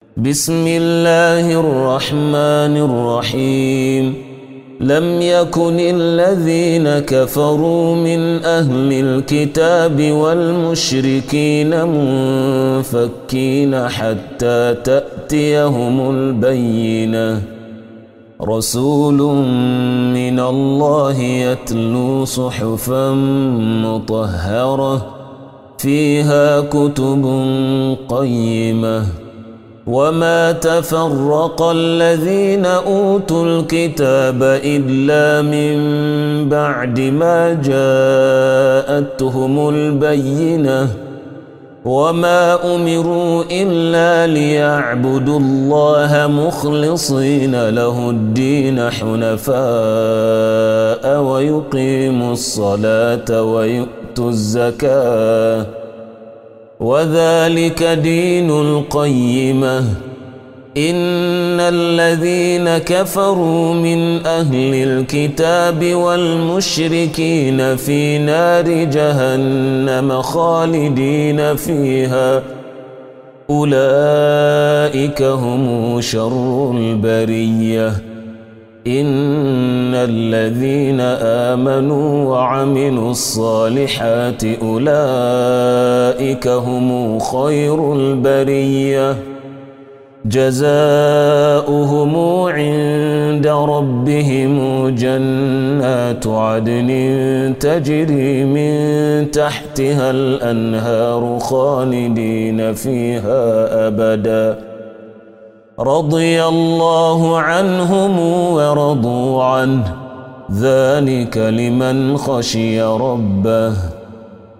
بسم الله الرحمن الرحيم لم يكن الذين كفروا من أهل الكتاب والمشركين منفكين حتى تأتيهم البينة رسول من الله يتلو صحفا مطهرة فيها كتب قيمة وما تفرق الذين أوتوا الكتاب إلا من بعد ما جاءتهم البينة وما أمروا إلا ليعبدوا الله مخلصين له الدين حنفاء ويقيموا الصلاة ويؤتوا الزكاة وذلك دين القيمة إن الذين كفروا من أهل الكتاب والمشركين في نار جهنم خالدين فيها أولئك هم شر البرية إن الذين آمنوا وعملوا الصالحات أولئك هم خير البرية جزاؤهم عند ربهم جنات عدن تجري من تحتها الأنهار خالدين فيها أبدا رضي الله عنهم ورضوا عنه ذلك لمن خشي ربه